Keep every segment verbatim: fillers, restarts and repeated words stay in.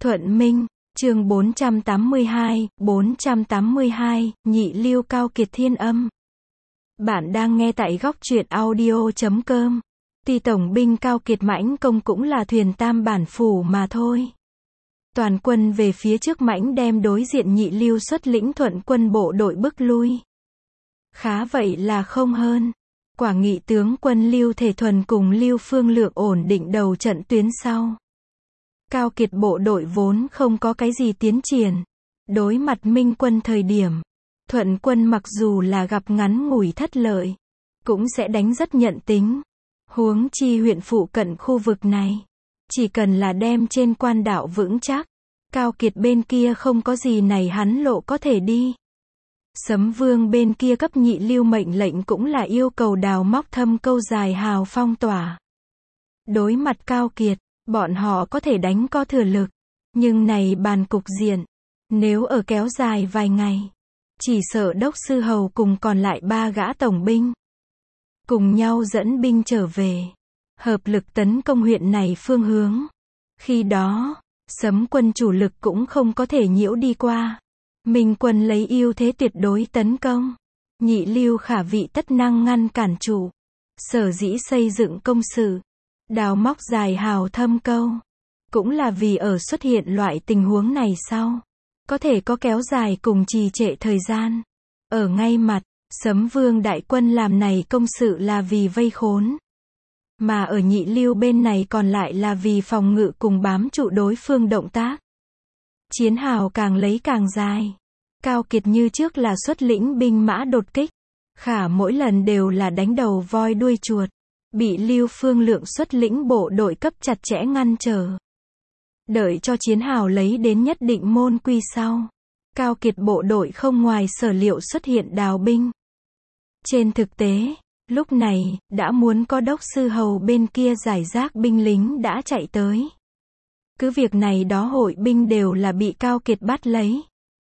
Thuận Minh, chương bốn trăm tám mươi hai, bốn trăm tám mươi hai, Nhị Lưu Cao Kiệt Thiên Âm. Bạn đang nghe tại góc truyện audio chấm com. Tuy tổng binh Cao Kiệt Mãnh Công cũng là thuyền tam bản phủ mà thôi. Toàn quân về phía trước mãnh đem đối diện Nhị Lưu xuất lĩnh Thuận quân bộ đội bức lui. Khá vậy là không hơn. Quả nghị tướng quân Lưu Thể Thuần cùng Lưu Phương Lượng ổn định đầu trận tuyến sau. Cao Kiệt bộ đội vốn không có cái gì tiến triển. Đối mặt Minh quân thời điểm, Thuận quân mặc dù là gặp ngắn ngủi thất lợi, cũng sẽ đánh rất nhận tính. Huống chi huyện phụ cận khu vực này, chỉ cần là đem trên quan đạo vững chắc, Cao Kiệt bên kia không có gì này hắn lộ có thể đi. Sấm Vương bên kia cấp Nhị Lưu mệnh lệnh cũng là yêu cầu đào móc thâm câu dài hào phong tỏa. Đối mặt Cao Kiệt, bọn họ có thể đánh có thừa lực, nhưng này bàn cục diện, nếu ở kéo dài vài ngày, chỉ sợ đốc sư hầu cùng còn lại ba gã tổng binh cùng nhau dẫn binh trở về, hợp lực tấn công huyện này phương hướng. Khi đó, Sấm quân chủ lực cũng không có thể nhiễu đi qua. Minh quân lấy ưu thế tuyệt đối tấn công, Nhị Lưu khả vị tất năng ngăn cản chủ. Sở dĩ xây dựng công sự, đào móc dài hào thâm câu, cũng là vì ở xuất hiện loại tình huống này sau, có thể có kéo dài cùng trì trệ thời gian. Ở ngay mặt, Sấm Vương đại quân làm này công sự là vì vây khốn, mà ở Nhị Lưu bên này còn lại là vì phòng ngự cùng bám trụ đối phương động tác. Chiến hào càng lấy càng dài. Cao Kiệt như trước là xuất lĩnh binh mã đột kích, khả mỗi lần đều là đánh đầu voi đuôi chuột, bị Lưu Phương Lượng xuất lĩnh bộ đội cấp chặt chẽ ngăn trở. Đợi cho chiến hào lấy đến nhất định môn quy sau, Cao Kiệt bộ đội không ngoài sở liệu xuất hiện đào binh. Trên thực tế, lúc này, đã muốn có đốc sư hầu bên kia giải rác binh lính đã chạy tới. Cứ việc này đó hội binh đều là bị Cao Kiệt bắt lấy.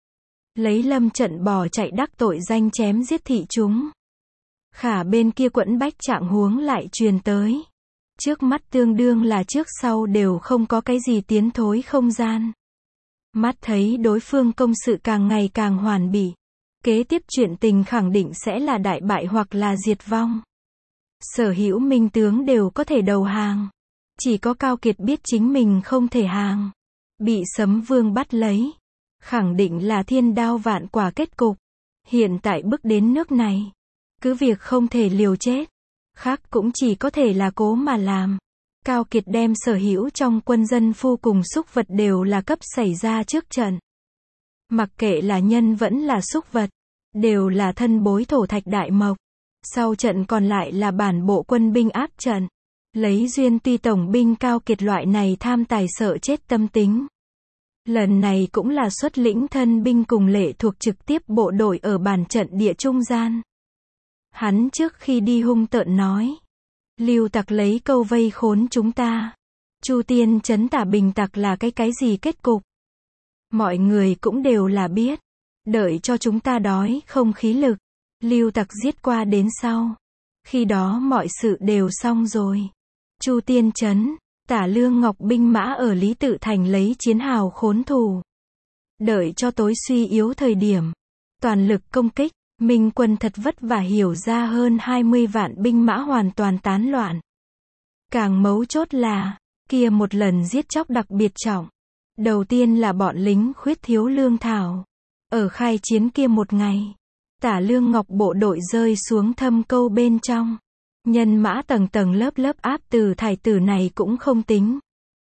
Lấy lâm trận bỏ chạy đắc tội danh chém giết thị chúng. Khả bên kia quẫn bách trạng huống lại truyền tới. Trước mắt tương đương là trước sau đều không có cái gì tiến thối không gian. Mắt thấy đối phương công sự càng ngày càng hoàn bị. Kế tiếp chuyện tình khẳng định sẽ là đại bại hoặc là diệt vong. Sở hữu minh tướng đều có thể đầu hàng. Chỉ có Cao Kiệt biết chính mình không thể hàng. Bị Sấm Vương bắt lấy. Khẳng định là thiên đao vạn quả kết cục. Hiện tại bước đến nước này, cứ việc không thể liều chết, khác cũng chỉ có thể là cố mà làm. Cao Kiệt đem sở hữu trong quân dân phu cùng súc vật đều là cấp xảy ra trước trận. Mặc kệ là nhân vẫn là súc vật, đều là thân bối thổ thạch đại mộc. Sau trận còn lại là bản bộ quân binh áp trận. Lấy duyên tuy tổng binh Cao Kiệt loại này tham tài sợ chết tâm tính. Lần này cũng là xuất lĩnh thân binh cùng lệ thuộc trực tiếp bộ đội ở bàn trận địa trung gian. Hắn trước khi đi hung tợn nói. Lưu tặc lấy câu vây khốn chúng ta. Chu Tiên trấn tả bình tặc là cái cái gì kết cục. Mọi người cũng đều là biết. Đợi cho chúng ta đói không khí lực. Lưu tặc giết qua đến sau. Khi đó mọi sự đều xong rồi. Chu Tiên trấn, Tả Lương Ngọc binh mã ở Lý Tự Thành lấy chiến hào khốn thủ. Đợi cho tối suy yếu thời điểm, toàn lực công kích, Minh quân thật vất vả hiểu ra hơn hai mươi vạn binh mã hoàn toàn tán loạn. Càng mấu chốt là, kia một lần giết chóc đặc biệt trọng. Đầu tiên là bọn lính khuyết thiếu lương thảo. Ở khai chiến kia một ngày, Tả Lương Ngọc bộ đội rơi xuống thâm câu bên trong. Nhân mã tầng tầng lớp lớp áp từ thải tử này cũng không tính.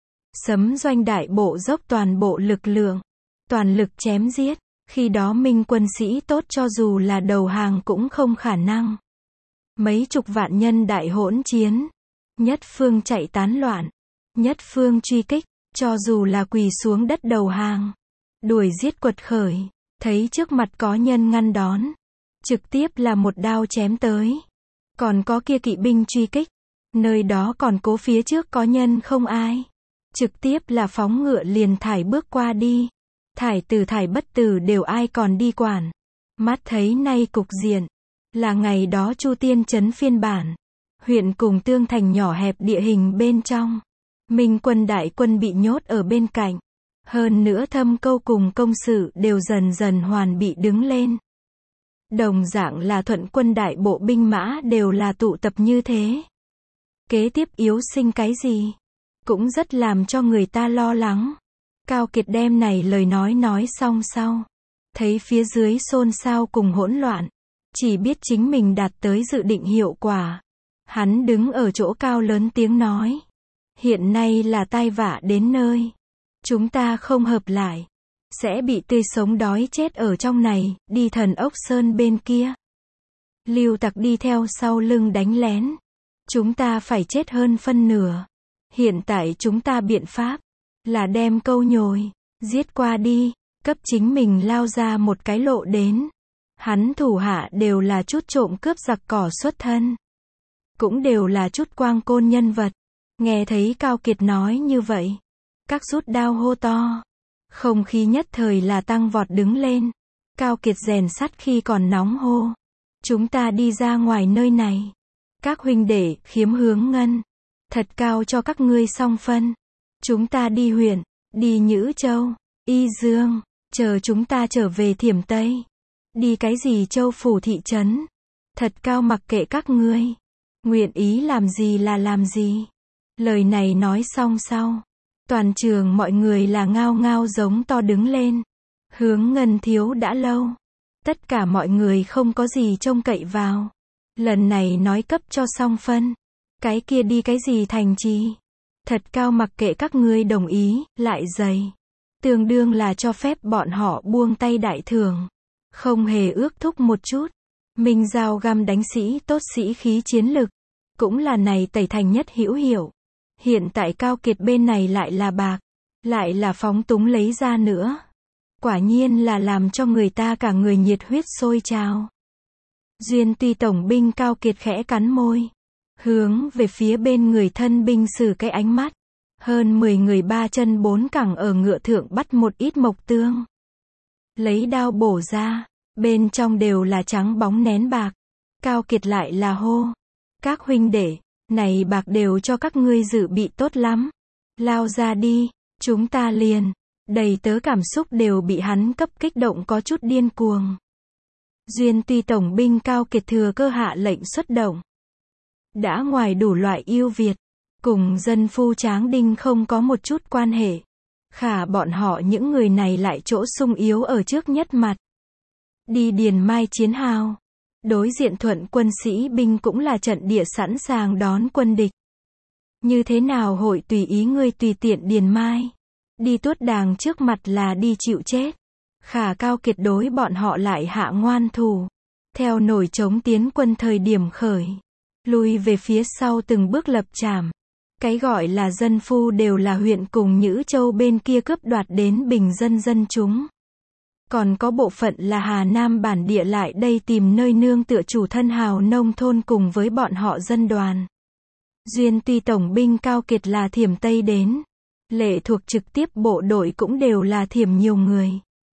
Sấm doanh đại bộ dốc toàn bộ lực lượng, toàn lực chém giết. Khi đó Minh quân sĩ tốt cho dù là đầu hàng cũng không khả năng. Mấy chục vạn nhân đại hỗn chiến. Nhất phương chạy tán loạn. Nhất phương truy kích, cho dù là quỳ xuống đất đầu hàng. Đuổi giết quật khởi, thấy trước mặt có nhân ngăn đón. Trực tiếp là một đao chém tới. Còn có kia kỵ binh truy kích. Nơi đó còn cố phía trước có nhân không ai. Trực tiếp là phóng ngựa liền thải bước qua đi. Thải tử thải bất tử đều ai còn đi quản. Mắt thấy nay cục diện. Là ngày đó Chu Tiên trấn phiên bản. Huyện cùng tương thành nhỏ hẹp địa hình bên trong. Minh quân đại quân bị nhốt ở bên cạnh. Hơn nữa thâm câu cùng công sự đều dần dần hoàn bị đứng lên. Đồng dạng là thuận quân đại bộ binh mã đều là tụ tập như thế. Kế tiếp yếu sinh cái gì? Cũng rất làm cho người ta lo lắng. Cao Kiệt đem này lời nói nói xong sau. Thấy phía dưới xôn xao cùng hỗn loạn. Chỉ biết chính mình đạt tới dự định hiệu quả. Hắn đứng ở chỗ cao lớn tiếng nói. Hiện nay là tai vạ đến nơi. Chúng ta không hợp lại. Sẽ bị tươi sống đói chết ở trong này, đi Thần Ốc Sơn bên kia. Lưu tặc đi theo sau lưng đánh lén. Chúng ta phải chết hơn phân nửa. Hiện tại chúng ta biện pháp là đem câu nhồi, giết qua đi, cấp chính mình lao ra một cái lộ đến. Hắn thủ hạ đều là chút trộm cướp giặc cỏ xuất thân. Cũng đều là chút quang côn nhân vật. Nghe thấy Cao Kiệt nói như vậy. Các rút đao hô to. Không khí nhất thời là tăng vọt đứng lên. Cao Kiệt rèn sắt khi còn nóng hô. Chúng ta đi ra ngoài nơi này. Các huynh đệ, Khiếm Hướng Ngân. Thật cao cho các ngươi song phân. Chúng ta đi huyện, đi Nhữ Châu, Y Dương. Chờ chúng ta trở về Thiểm Tây. Đi cái gì châu phủ thị trấn. Thật cao mặc kệ các ngươi. Nguyện ý làm gì là làm gì. Lời này nói xong sau. Toàn trường mọi người là ngao ngao giống to đứng lên. Hướng Ngân thiếu đã lâu. Tất cả mọi người không có gì trông cậy vào. Lần này nói cấp cho song phân. Cái kia đi cái gì thành trì. Thật cao mặc kệ các ngươi đồng ý, lại dày. Tương đương là cho phép bọn họ buông tay đại thưởng. Không hề ước thúc một chút. Minh Giao găm đánh sĩ tốt sĩ khí chiến lực. Cũng là này tẩy thành nhất hữu hiệu. Hiện tại Cao Kiệt bên này lại là bạc. Lại là phóng túng lấy ra nữa. Quả nhiên là làm cho người ta cả người nhiệt huyết sôi trào. Duyên Tuy tổng binh Cao Kiệt khẽ cắn môi. Hướng về phía bên người thân binh sử cái ánh mắt. Hơn mười người ba chân bốn cẳng ở ngựa thượng bắt một ít mộc tương. Lấy đao bổ ra. Bên trong đều là trắng bóng nén bạc. Cao Kiệt lại là hô. Các huynh đệ, này bạc đều cho các ngươi dự bị tốt lắm. Lao ra đi, chúng ta liền. Đầy tớ cảm xúc đều bị hắn cấp kích động có chút điên cuồng. Duyên Tuy tổng binh Cao Kiệt thừa cơ hạ lệnh xuất động. Đã ngoài đủ loại ưu việt, cùng dân phu Tráng Đinh không có một chút quan hệ. Khả bọn họ những người này lại chỗ sung yếu ở trước nhất mặt. Đi Điền Mai chiến hào. Đối diện thuận quân sĩ binh cũng là trận địa sẵn sàng đón quân địch. Như thế nào hội tùy ý ngươi tùy tiện Điền Mai. Đi tuốt đàng trước mặt là đi chịu chết. Khả Cao Kiệt đối bọn họ lại hạ ngoan thủ. Theo nổi chống tiến quân thời điểm khởi. Lui về phía sau từng bước lập trảm. Cái gọi là dân phu đều là huyện cùng Nhữ Châu bên kia cướp đoạt đến bình dân dân chúng. Còn có bộ phận là Hà Nam bản địa lại đây tìm nơi nương tựa chủ thân hào nông thôn cùng với bọn họ dân đoàn. Duyên Tuy tổng binh Cao Kiệt là Thiểm Tây đến. Lệ thuộc trực tiếp bộ đội cũng đều là Thiểm nhiều người.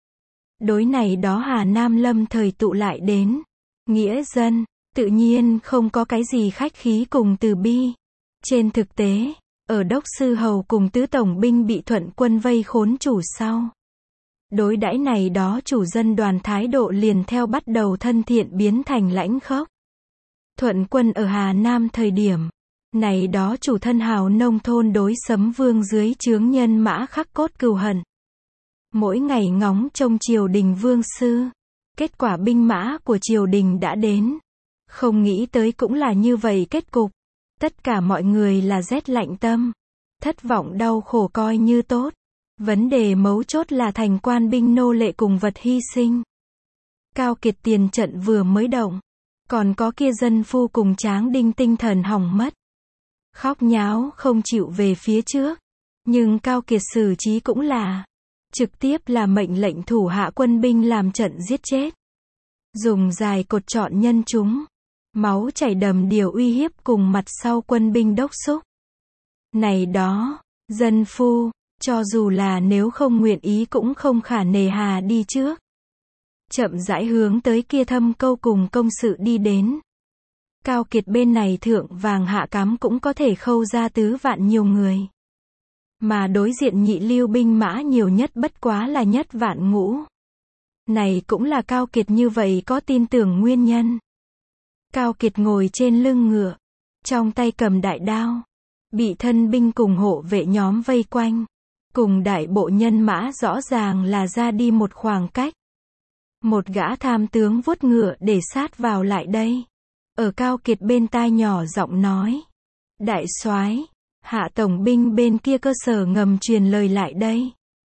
Đối này đó Hà Nam lâm thời tụ lại đến. Nghĩa dân, tự nhiên không có cái gì khách khí cùng từ bi. Trên thực tế, ở Đốc Sư Hầu cùng tứ tổng binh bị thuận quân vây khốn chủ sau. Đối đãi này đó chủ dân đoàn thái độ liền theo bắt đầu thân thiện biến thành lãnh khốc. Thuận quân ở Hà Nam thời điểm, này đó chủ thân hào nông thôn đối Sấm Vương dưới trướng nhân mã khắc cốt cừu hận. Mỗi ngày ngóng trông triều đình vương sư. Kết quả binh mã của triều đình đã đến. Không nghĩ tới cũng là như vậy kết cục. Tất cả mọi người là rét lạnh tâm. Thất vọng đau khổ coi như tốt. Vấn đề mấu chốt là thành quan binh nô lệ cùng vật hy sinh. Cao Kiệt tiền trận vừa mới động. Còn có kia dân phu cùng Tráng Đinh tinh thần hỏng mất. Khóc nháo không chịu về phía trước. Nhưng Cao Kiệt xử trí cũng là. Trực tiếp là mệnh lệnh thủ hạ quân binh làm trận giết chết. Dùng dài cột trọn nhân chúng. Máu chảy đầm điều uy hiếp cùng mặt sau quân binh đốc xúc. Này đó, dân phu, cho dù là nếu không nguyện ý cũng không khả nề hà đi trước. Chậm rãi hướng tới kia thâm câu cùng công sự đi đến. Cao Kiệt bên này thượng vàng hạ cám cũng có thể khâu ra tứ vạn nhiều người. Mà đối diện Nhị Lưu binh mã nhiều nhất bất quá là nhất vạn ngũ. Này cũng là Cao Kiệt như vậy có tin tưởng nguyên nhân. Cao Kiệt ngồi trên lưng ngựa, trong tay cầm đại đao, bị thân binh cùng hộ vệ nhóm vây quanh, cùng đại bộ nhân mã rõ ràng là ra đi một khoảng cách. Một gã tham tướng vuốt ngựa để sát vào lại đây. Ở Cao Kiệt bên tai nhỏ giọng nói. Đại soái, Hạ tổng binh bên kia cơ sở ngầm truyền lời lại đây.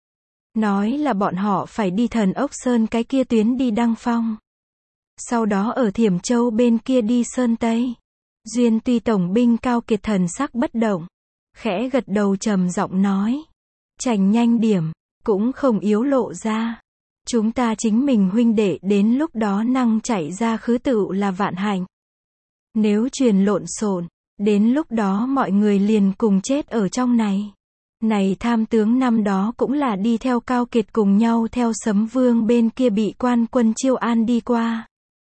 Nói là bọn họ phải đi Thần Ốc Sơn cái kia tuyến đi Đăng Phong. Sau đó ở Thiểm Châu bên kia đi Sơn Tây. Duyên Tuy tổng binh Cao Kiệt thần sắc bất động, khẽ gật đầu trầm giọng nói. Chành nhanh điểm, cũng không yếu lộ ra. Chúng ta chính mình huynh đệ đến lúc đó năng chạy ra khứ tựu là vạn hạnh. Nếu truyền lộn xộn, đến lúc đó mọi người liền cùng chết ở trong này. Này tham tướng năm đó cũng là đi theo Cao Kiệt cùng nhau theo Sấm Vương bên kia bị quan quân chiêu an đi qua.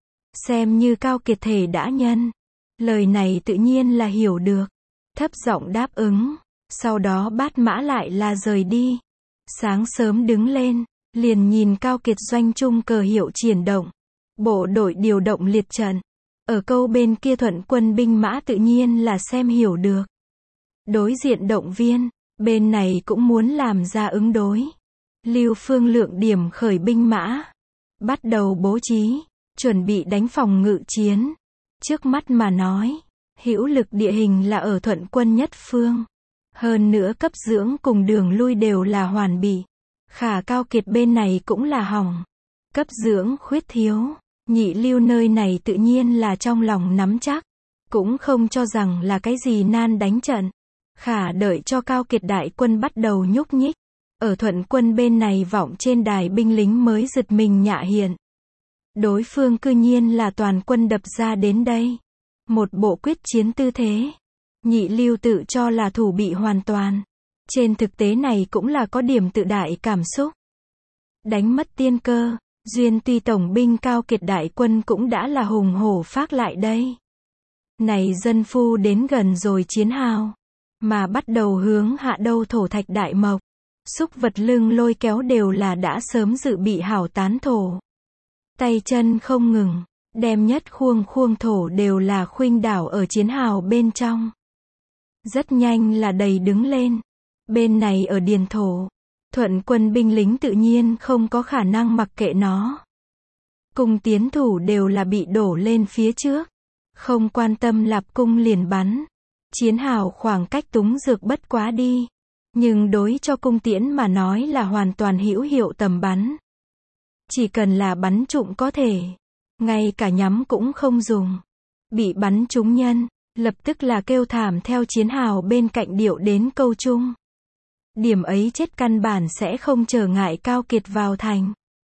Xem như Cao Kiệt thể đã nhân. Lời này tự nhiên là hiểu được. Thấp giọng đáp ứng. Sau đó bát mã lại là rời đi. Sáng sớm đứng lên, liền nhìn Cao Kiệt doanh trung cờ hiệu triển động. Bộ đội điều động liệt trận. Ở câu bên kia thuận quân binh mã tự nhiên là xem hiểu được. Đối diện động viên, bên này cũng muốn làm ra ứng đối. Lưu Phương lượng điểm khởi binh mã. Bắt đầu bố trí, chuẩn bị đánh phòng ngự chiến. Trước mắt mà nói, hữu lực địa hình là ở thuận quân nhất phương. Hơn nữa cấp dưỡng cùng đường lui đều là hoàn bị. Khả Cao Kiệt bên này cũng là hỏng. Cấp dưỡng khuyết thiếu. Nhị Lưu nơi này tự nhiên là trong lòng nắm chắc. Cũng không cho rằng là cái gì nan đánh trận. Khả đợi cho Cao Kiệt đại quân bắt đầu nhúc nhích. Ở thuận quân bên này vọng trên đài binh lính mới giật mình nhạ hiện. Đối phương cư nhiên là toàn quân đập ra đến đây. Một bộ quyết chiến tư thế. Nhị Lưu tự cho là thủ bị hoàn toàn. Trên thực tế này cũng là có điểm tự đại cảm xúc. Đánh mất tiên cơ. Duyên Tuy tổng binh Cao Kiệt đại quân cũng đã là hùng hổ phác lại đây. Này dân phu đến gần rồi chiến hào. Mà bắt đầu hướng hạ đâu thổ thạch đại mộc. Xúc vật lưng lôi kéo đều là đã sớm dự bị hảo tán thổ. Tay chân không ngừng. Đem nhất khuông khuông thổ đều là khuynh đảo ở chiến hào bên trong. Rất nhanh là đầy đứng lên. Bên này ở điền thổ. Thuận quân binh lính tự nhiên không có khả năng mặc kệ nó. Cung tiến thủ đều là bị đổ lên phía trước. Không quan tâm lạp cung liền bắn. Chiến hào khoảng cách túng dược bất quá đi. Nhưng đối cho cung tiễn mà nói là hoàn toàn hữu hiệu tầm bắn. Chỉ cần là bắn trụng có thể. Ngay cả nhắm cũng không dùng. Bị bắn trúng nhân, lập tức là kêu thảm theo chiến hào bên cạnh điệu đến câu chung. Điểm ấy chết căn bản sẽ không trở ngại Cao Kiệt vào thành.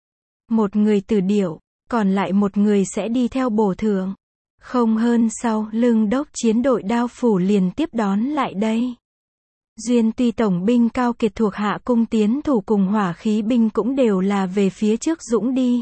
Một người từ điệu, còn lại một người sẽ đi theo bổ thưởng. Không hơn sau, lưng đốc chiến đội đao phủ liền tiếp đón lại đây. Duyên Tuy tổng binh Cao Kiệt thuộc hạ cung tiến thủ cùng hỏa khí binh cũng đều là về phía trước dũng đi.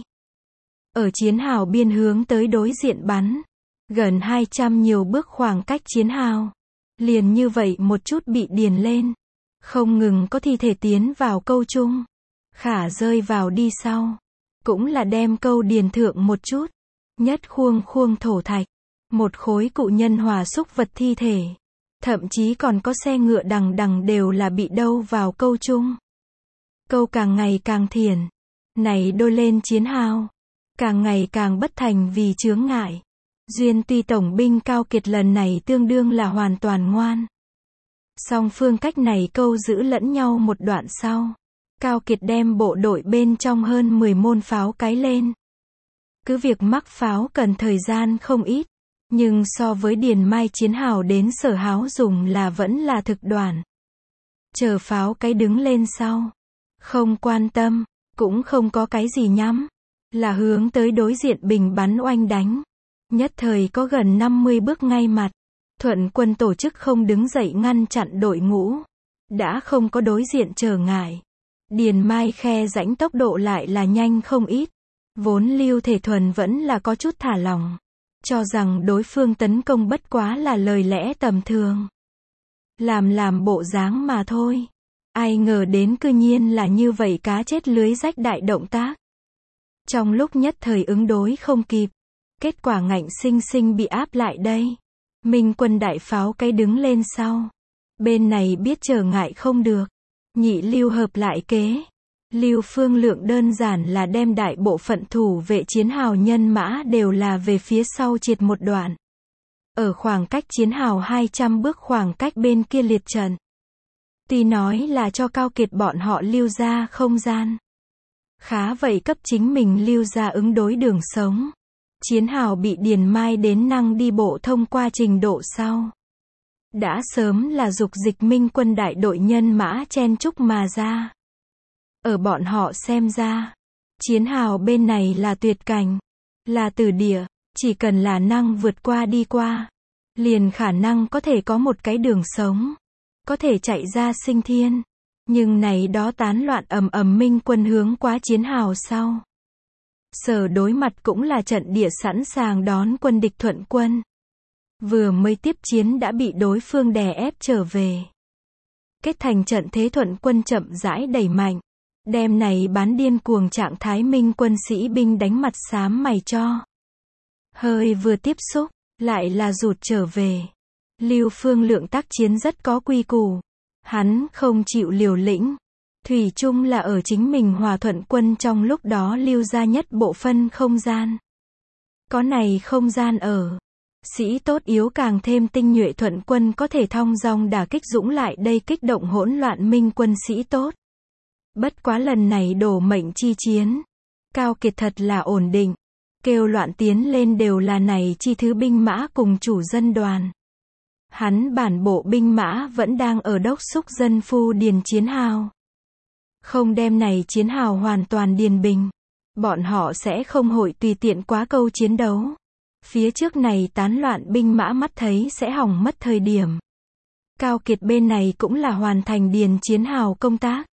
Ở chiến hào biên hướng tới đối diện bắn. Gần hai trăm nhiều bước khoảng cách chiến hào. Liền như vậy một chút bị điền lên. Không ngừng có thi thể tiến vào câu chung. Khả rơi vào đi sau. Cũng là đem câu điền thượng một chút. Nhất khuông khuông thổ thạch. Một khối cụ nhân hòa xúc vật thi thể. Thậm chí còn có xe ngựa đằng đằng đều là bị đâu vào câu chung. Câu càng ngày càng thiền. Này đôi lên chiến hào. Càng ngày càng bất thành vì chướng ngại. Duyên Tuy tổng binh Cao Kiệt lần này tương đương là hoàn toàn ngoan. Song phương cách này câu giữ lẫn nhau một đoạn sau. Cao Kiệt đem bộ đội bên trong hơn mười môn pháo cái lên. Cứ việc mắc pháo cần thời gian không ít. Nhưng so với Điền Mai chiến hào đến Sở Háo dùng là vẫn là thực đoạn. Chờ pháo cái đứng lên sau. Không quan tâm, cũng không có cái gì nhắm. Là hướng tới đối diện bình bắn oanh đánh. Nhất thời có gần năm mươi bước ngay mặt. Thuận quân tổ chức không đứng dậy ngăn chặn đội ngũ. Đã không có đối diện trở ngại. Điền Mai khe rãnh tốc độ lại là nhanh không ít. Vốn Lưu Thể Thuần vẫn là có chút thả lỏng. Cho rằng đối phương tấn công bất quá là lời lẽ tầm thường. Làm làm bộ dáng mà thôi. Ai ngờ đến cư nhiên là như vậy cá chết lưới rách đại động tác. Trong lúc nhất thời ứng đối không kịp, kết quả ngạnh sinh sinh bị áp lại đây. Minh quân đại pháo cái đứng lên sau. Bên này biết trở ngại không được. Nhị Lưu hợp lại kế. Lưu Phương Lượng đơn giản là đem đại bộ phận thủ vệ chiến hào nhân mã đều là về phía sau triệt một đoạn. Ở khoảng cách chiến hào hai trăm bước khoảng cách bên kia liệt trận. Tuy nói là cho Cao Kiệt bọn họ lưu ra không gian. Khá vậy cấp chính mình lưu ra ứng đối đường sống. Chiến hào bị Điền Mai đến năng đi bộ thông qua trình độ sau. Đã sớm là dục dịch Minh quân đại đội nhân mã chen chúc mà ra. Ở bọn họ xem ra, chiến hào bên này là tuyệt cảnh, là tử địa, chỉ cần là năng vượt qua đi qua, liền khả năng có thể có một cái đường sống, có thể chạy ra sinh thiên. Nhưng này đó tán loạn ầm ầm Minh quân hướng quá chiến hào sau. Sở đối mặt cũng là trận địa sẵn sàng đón quân địch Thuận quân. Vừa mới tiếp chiến đã bị đối phương đè ép trở về. Kết thành trận thế Thuận quân chậm rãi đẩy mạnh. Đem này bán điên cuồng trạng thái Minh quân sĩ binh đánh mặt xám mày cho. Hơi vừa tiếp xúc, lại là rụt trở về. Lưu Phương Lượng tác chiến rất có quy củ. Hắn không chịu liều lĩnh. Thủy chung là ở chính mình hòa Thuận quân trong lúc đó lưu ra nhất bộ phân không gian. Có này không gian ở. Sĩ tốt yếu càng thêm tinh nhuệ Thuận quân có thể thong dong đả kích dũng lại đây kích động hỗn loạn Minh quân sĩ tốt. Bất quá lần này đổ mệnh chi chiến. Cao Kiệt thật là ổn định. Kêu loạn tiến lên đều là này chi thứ binh mã cùng chủ dân đoàn. Hắn bản bộ binh mã vẫn đang ở đốc xúc dân phu điền chiến hào. Không đem này chiến hào hoàn toàn điền bình. Bọn họ sẽ không hội tùy tiện quá câu chiến đấu. Phía trước này tán loạn binh mã mắt thấy sẽ hỏng mất thời điểm. Cao Kiệt bên này cũng là hoàn thành điền chiến hào công tác.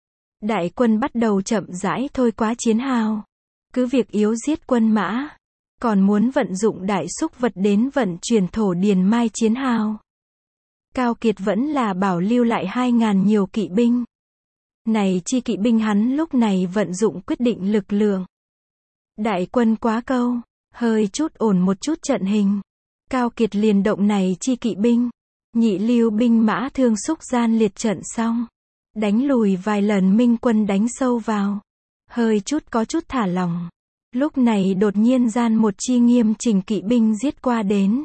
Đại quân bắt đầu chậm rãi thôi quá chiến hào. Cứ việc yếu giết quân mã. Còn muốn vận dụng đại xúc vật đến vận chuyển thổ điền mai chiến hào. Cao Kiệt vẫn là bảo lưu lại hai ngàn nhiều kỵ binh. Này chi kỵ binh hắn lúc này vận dụng quyết định lực lượng. Đại quân quá câu, hơi chút ổn một chút trận hình. Cao Kiệt liền động này chi kỵ binh. Nhị Lưu binh mã thương xúc gian liệt trận xong. Đánh lùi vài lần Minh quân đánh sâu vào. Hơi chút có chút thả lỏng. Lúc này đột nhiên gian một chi nghiêm chỉnh kỵ binh giết qua đến.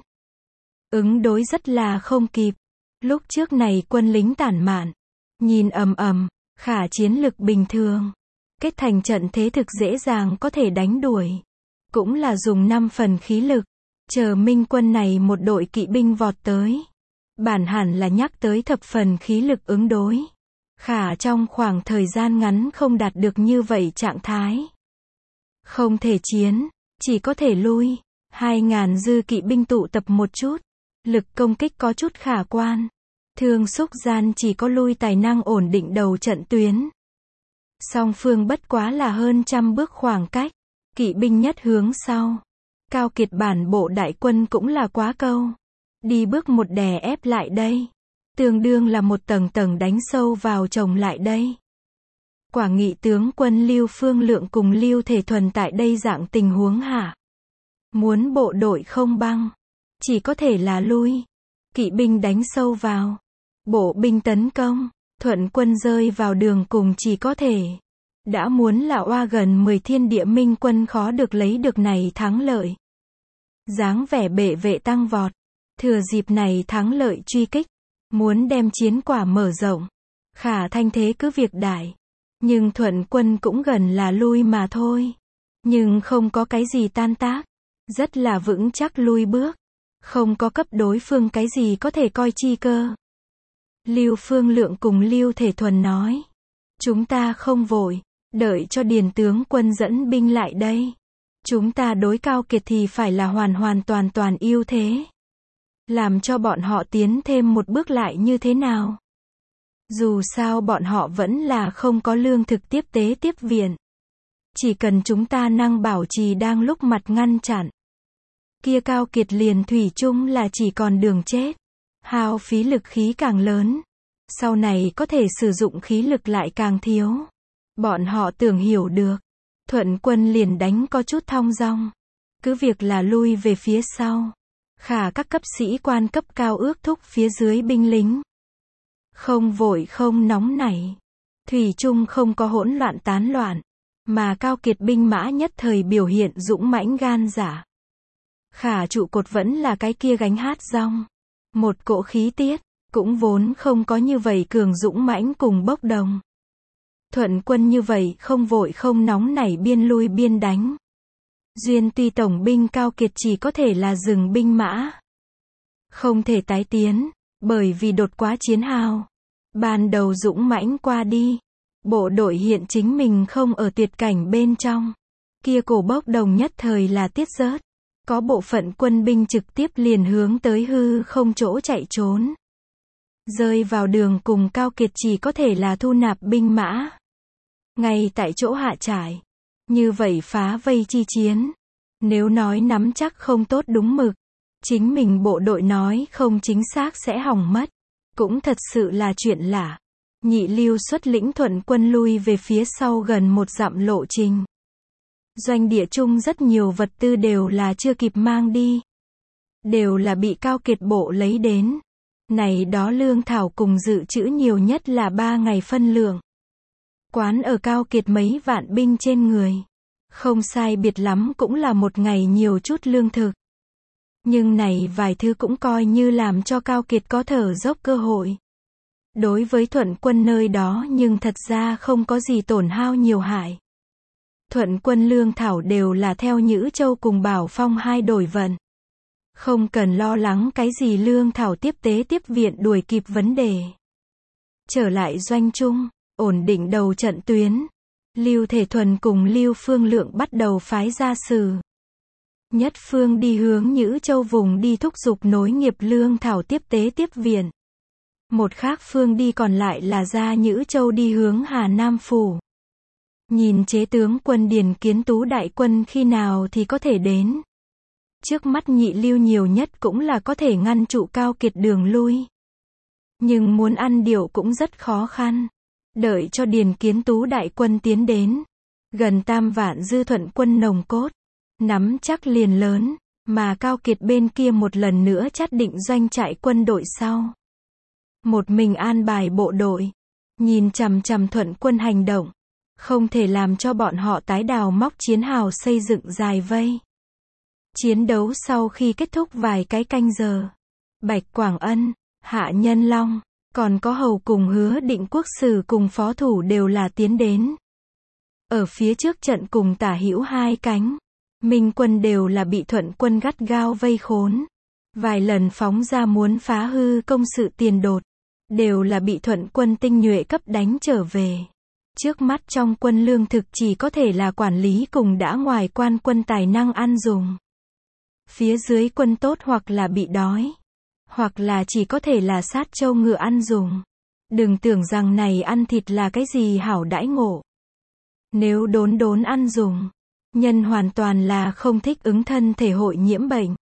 Ứng đối rất là không kịp. Lúc trước này quân lính tản mạn. Nhìn ầm ầm, khả chiến lực bình thường. Kết thành trận thế thực dễ dàng có thể đánh đuổi. Cũng là dùng năm phần khí lực. Chờ Minh quân này một đội kỵ binh vọt tới. Bản hẳn là nhắc tới thập phần khí lực ứng đối. Khả trong khoảng thời gian ngắn không đạt được như vậy trạng thái. Không thể chiến, chỉ có thể lui. Hai ngàn dư kỵ binh tụ tập một chút. Lực công kích có chút khả quan. Thương xúc gian chỉ có lui tài năng ổn định đầu trận tuyến. Song phương bất quá là hơn trăm bước khoảng cách. Kỵ binh nhất hướng sau. Cao Kiệt bản bộ đại quân cũng là quá câu. Đi bước một đè ép lại đây. Tương đương là một tầng tầng đánh sâu vào chồng lại đây. Quả nghị tướng quân Lưu Phương Lượng cùng Lưu Thể Thuần tại đây dạng tình huống hạ. Muốn bộ đội không băng. Chỉ có thể là lui. Kỵ binh đánh sâu vào. Bộ binh tấn công. Thuận quân rơi vào đường cùng chỉ có thể. Đã muốn là oa gần mười thiên địa Minh quân khó được lấy được này thắng lợi. Dáng vẻ bệ vệ tăng vọt. Thừa dịp này thắng lợi truy kích. Muốn đem chiến quả mở rộng. Khả thanh thế cứ việc đại. Nhưng Thuận quân cũng gần là lui mà thôi. Nhưng không có cái gì tan tác. Rất là vững chắc lui bước. Không có cấp đối phương cái gì có thể coi chi cơ. Lưu Phương Lượng cùng Lưu Thể Thuần nói. Chúng ta không vội. Đợi cho Điền tướng quân dẫn binh lại đây. Chúng ta đối Cao Kiệt thì phải là hoàn hoàn toàn toàn ưu thế. Làm cho bọn họ tiến thêm một bước lại như thế nào? Dù sao bọn họ vẫn là không có lương thực tiếp tế tiếp viện. Chỉ cần chúng ta năng bảo trì đang lúc mặt ngăn chặn. Kia Cao Kiệt liền thủy chung là chỉ còn đường chết. Hao phí lực khí càng lớn. sau này có thể sử dụng khí lực lại càng thiếu. Bọn họ tưởng hiểu được. Thuận quân liền đánh có chút thong dong. Cứ việc là lui về phía sau. Khả các cấp sĩ quan cấp cao ước thúc phía dưới binh lính. Không vội không nóng nảy. Thủy chung không có hỗn loạn tán loạn. Mà Cao Kiệt binh mã nhất thời biểu hiện dũng mãnh gan dạ. Khả trụ cột vẫn là cái kia gánh hát rong. Một cỗ khí tiết, cũng vốn không có như vậy cường dũng mãnh cùng bốc đồng. Thuận quân như vậy không vội không nóng nảy biên lui biên đánh. Duyên tuy tổng binh Cao Kiệt chỉ có thể là dừng binh mã. Không thể tái tiến, bởi vì đột quá chiến hào. Ban đầu dũng mãnh qua đi. Bộ đội hiện chính mình không ở tuyệt cảnh bên trong. Kia cổ bốc đồng nhất thời là tiết rớt. Có bộ phận quân binh trực tiếp liền hướng tới hư không chỗ chạy trốn. Rơi vào đường cùng Cao Kiệt chỉ có thể là thu nạp binh mã. Ngay tại chỗ hạ trại. Như vậy phá vây chi chiến. Nếu nói nắm chắc không tốt đúng mực. Chính mình bộ đội nói không chính xác sẽ hỏng mất. Cũng thật sự là chuyện lạ. Nhị Lưu xuất lĩnh thuận quân lui về phía sau gần một dặm lộ trình. Doanh địa chung rất nhiều vật tư đều là chưa kịp mang đi. Đều là bị Cao Kiệt bộ lấy đến. Này đó lương thảo cùng dự trữ nhiều nhất là ba ngày phân lượng. Quán ở Cao Kiệt mấy vạn binh trên người. Không sai biệt lắm cũng là một ngày nhiều chút lương thực. Nhưng này vài thứ cũng coi như làm cho Cao Kiệt có thở dốc cơ hội. Đối với thuận quân nơi đó nhưng thật ra không có gì tổn hao nhiều hại. Thuận quân lương thảo đều là theo Nhữ Châu cùng Bảo Phong hai đổi vận. Không cần lo lắng cái gì lương thảo tiếp tế tiếp viện đuổi kịp vấn đề. Trở lại doanh trung, ổn định đầu trận tuyến. Lưu Thể Thuần cùng Lưu Phương Lượng bắt đầu phái gia sử. Nhất phương đi hướng Nhữ Châu vùng đi thúc giục nối nghiệp lương thảo tiếp tế tiếp viện. Một khác phương đi còn lại là ra Nhữ Châu đi hướng Hà Nam Phủ. Nhìn chế tướng quân Điền Kiến Tú đại quân khi nào thì có thể đến. Trước mắt Nhị Lưu nhiều nhất cũng là có thể ngăn trụ Cao Kiệt đường lui. Nhưng muốn ăn điệu cũng rất khó khăn. Đợi cho Điền Kiến Tú đại quân tiến đến. Gần tam vạn dư thuận quân nồng cốt. Nắm chắc liền lớn. Mà Cao Kiệt bên kia một lần nữa chắt định doanh trại quân đội sau. Một mình an bài bộ đội. Nhìn chằm chằm thuận quân hành động. Không thể làm cho bọn họ tái đào móc chiến hào xây dựng dài vây. Chiến đấu sau khi kết thúc vài cái canh giờ. Bạch Quảng Ân, Hạ Nhân Long, còn có Hầu cùng Hứa Định Quốc Sử cùng phó thủ đều là tiến đến. Ở phía trước trận cùng tả hữu hai cánh. Minh quân đều là bị thuận quân gắt gao vây khốn. Vài lần phóng ra muốn phá hư công sự tiền đột. Đều là bị thuận quân tinh nhuệ cấp đánh trở về. Trước mắt trong quân lương thực chỉ có thể là quản lý cùng đã ngoài quan quân tài năng ăn dùng. Phía dưới quân tốt hoặc là bị đói. Hoặc là chỉ có thể là sát trâu ngựa ăn dùng. Đừng tưởng rằng này ăn thịt là cái gì hảo đãi ngộ. Nếu đốn đốn ăn dùng. Nhân hoàn toàn là không thích ứng thân thể hội nhiễm bệnh.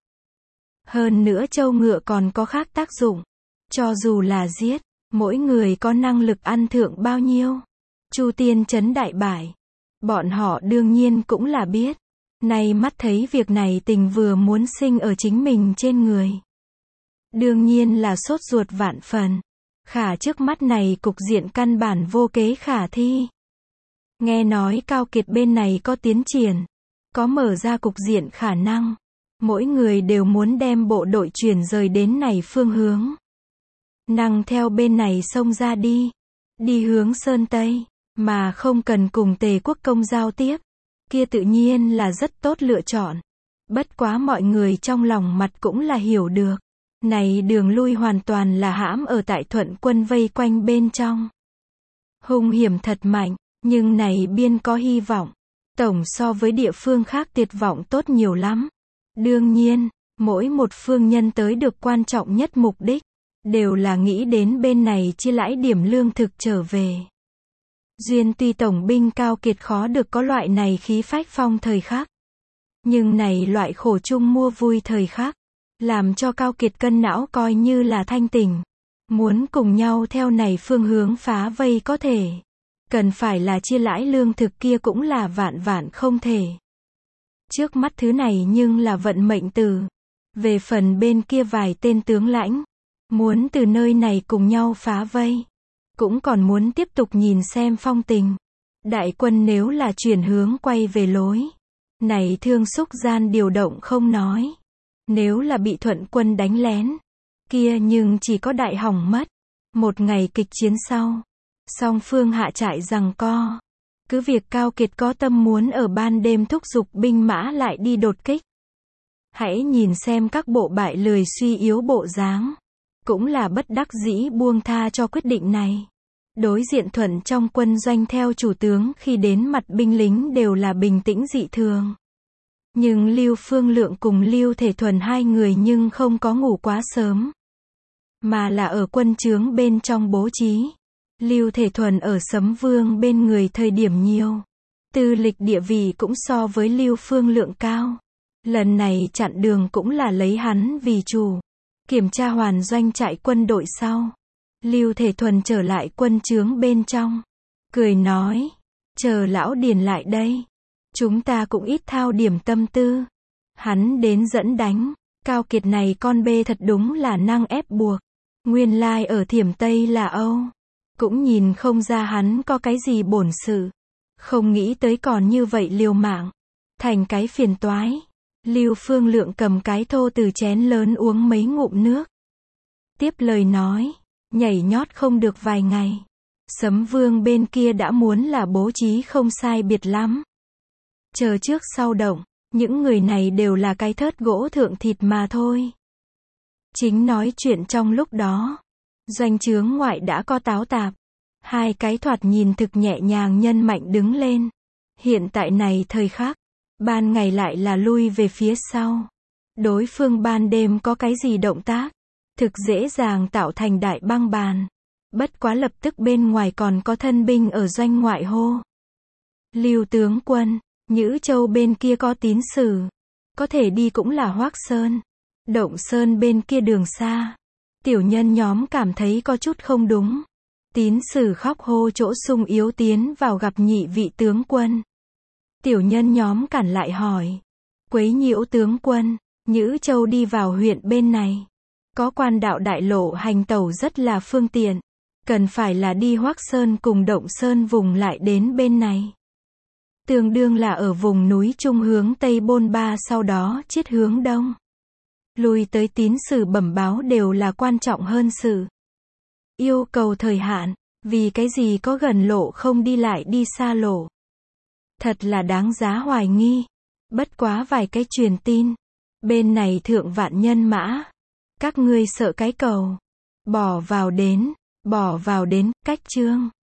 Hơn nữa trâu ngựa còn có khác tác dụng. Cho dù là giết, mỗi người có năng lực ăn thượng bao nhiêu. Chu Tiên trấn đại bại. Bọn họ đương nhiên cũng là biết. Nay mắt thấy việc này tình vừa muốn sinh ở chính mình trên người. Đương nhiên là sốt ruột vạn phần. Khả trước mắt này cục diện căn bản vô kế khả thi. Nghe nói Cao Kiệt bên này có tiến triển. Có mở ra cục diện khả năng. Mỗi người đều muốn đem bộ đội chuyển rời đến này phương hướng. Năng theo bên này xông ra đi. Đi hướng Sơn Tây. Mà không cần cùng Tề Quốc công giao tiếp. Kia tự nhiên là rất tốt lựa chọn. Bất quá mọi người trong lòng mặt cũng là hiểu được. Này đường lui hoàn toàn là hãm ở tại thuận quân vây quanh bên trong. Hung hiểm thật mạnh. Nhưng này biên có hy vọng. Tổng so với địa phương khác tuyệt vọng tốt nhiều lắm. Đương nhiên, mỗi một phương nhân tới được quan trọng nhất mục đích. Đều là nghĩ đến bên này chia lãi điểm lương thực trở về. Duyên tuy tổng binh Cao Kiệt khó được có loại này khí phách phong thời khắc. Nhưng này loại khổ chung mua vui thời khắc. Làm cho Cao Kiệt cân não coi như là thanh tỉnh. Muốn cùng nhau theo này phương hướng phá vây có thể. Cần phải là chia lãi lương thực kia cũng là vạn vạn không thể. Trước mắt thứ này nhưng là vận mệnh từ. Về phần bên kia vài tên tướng lãnh. Muốn từ nơi này cùng nhau phá vây. Cũng còn muốn tiếp tục nhìn xem phong tình. Đại quân nếu là chuyển hướng quay về lối. Này thương xúc gian điều động không nói. Nếu là bị thuận quân đánh lén. Kia nhưng chỉ có đại hỏng mất. Một ngày kịch chiến sau. Song phương hạ trại giằng co. Cứ việc Cao Kiệt có tâm muốn ở ban đêm thúc giục binh mã lại đi đột kích. Hãy nhìn xem các bộ bại lười suy yếu bộ dáng. Cũng là bất đắc dĩ buông tha cho quyết định này. Đối diện thuận trong quân doanh theo chủ tướng khi đến mặt binh lính đều là bình tĩnh dị thường. Nhưng Lưu Phương Lượng cùng Lưu Thể Thuần hai người nhưng không có ngủ quá sớm. Mà là ở quân trướng bên trong bố trí. Lưu Thể Thuần ở Sấm Vương bên người thời điểm nhiều. Tư lịch địa vị cũng so với Lưu Phương Lượng cao. Lần này chặn đường cũng là lấy hắn vì chủ. Kiểm tra hoàn doanh trại quân đội sau. Lưu Thể Thuần trở lại quân trướng bên trong. Cười nói. Chờ lão Điền lại đây. Chúng ta cũng ít thao điểm tâm tư. Hắn đến dẫn đánh. Cao Kiệt này con bê thật đúng là năng ép buộc. Nguyên lai ở Thiểm Tây là Âu. Cũng nhìn không ra hắn có cái gì bổn sự. Không nghĩ tới còn như vậy liều mạng. Thành cái phiền toái. Lưu Phương Lượng cầm cái thô từ chén lớn uống mấy ngụm nước. Tiếp lời nói. Nhảy nhót không được vài ngày. Sấm Vương bên kia đã muốn là bố trí không sai biệt lắm. Chờ trước sau động. Những người này đều là cái thớt gỗ thượng thịt mà thôi. Chính nói chuyện trong lúc đó. Doanh trướng ngoại đã có táo tạp. Hai cái thoạt nhìn thực nhẹ nhàng nhân mạnh đứng lên. Hiện tại này thời khắc. Ban ngày lại là lui về phía sau. Đối phương ban đêm có cái gì động tác. Thực dễ dàng tạo thành đại băng bàn. Bất quá lập tức bên ngoài còn có thân binh ở doanh ngoại hô. Lưu tướng quân. Nhữ Châu bên kia có tín sử. Có thể đi cũng là Hoác Sơn. Động Sơn bên kia đường xa. Tiểu nhân nhóm cảm thấy có chút không đúng. Tín sử khóc hô chỗ sung yếu tiến vào gặp nhị vị tướng quân. Tiểu nhân nhóm cản lại hỏi. Quấy nhiễu tướng quân. Nhữ Châu đi vào huyện bên này. Có quan đạo đại lộ hành tẩu rất là phương tiện. Cần phải là đi Hoác Sơn cùng Động Sơn vùng lại đến bên này. Tương đương là ở vùng núi trung hướng Tây Bôn Ba sau đó chiết hướng Đông. Lui tới tín sử bẩm báo đều là quan trọng hơn sự. Yêu cầu thời hạn. Vì cái gì có gần lộ không đi lại đi xa lộ. Thật là đáng giá hoài nghi. Bất quá vài cái truyền tin. Bên này thượng vạn nhân mã. Các ngươi sợ cái cầu. Bỏ vào đến. Bỏ vào đến. Cách chương.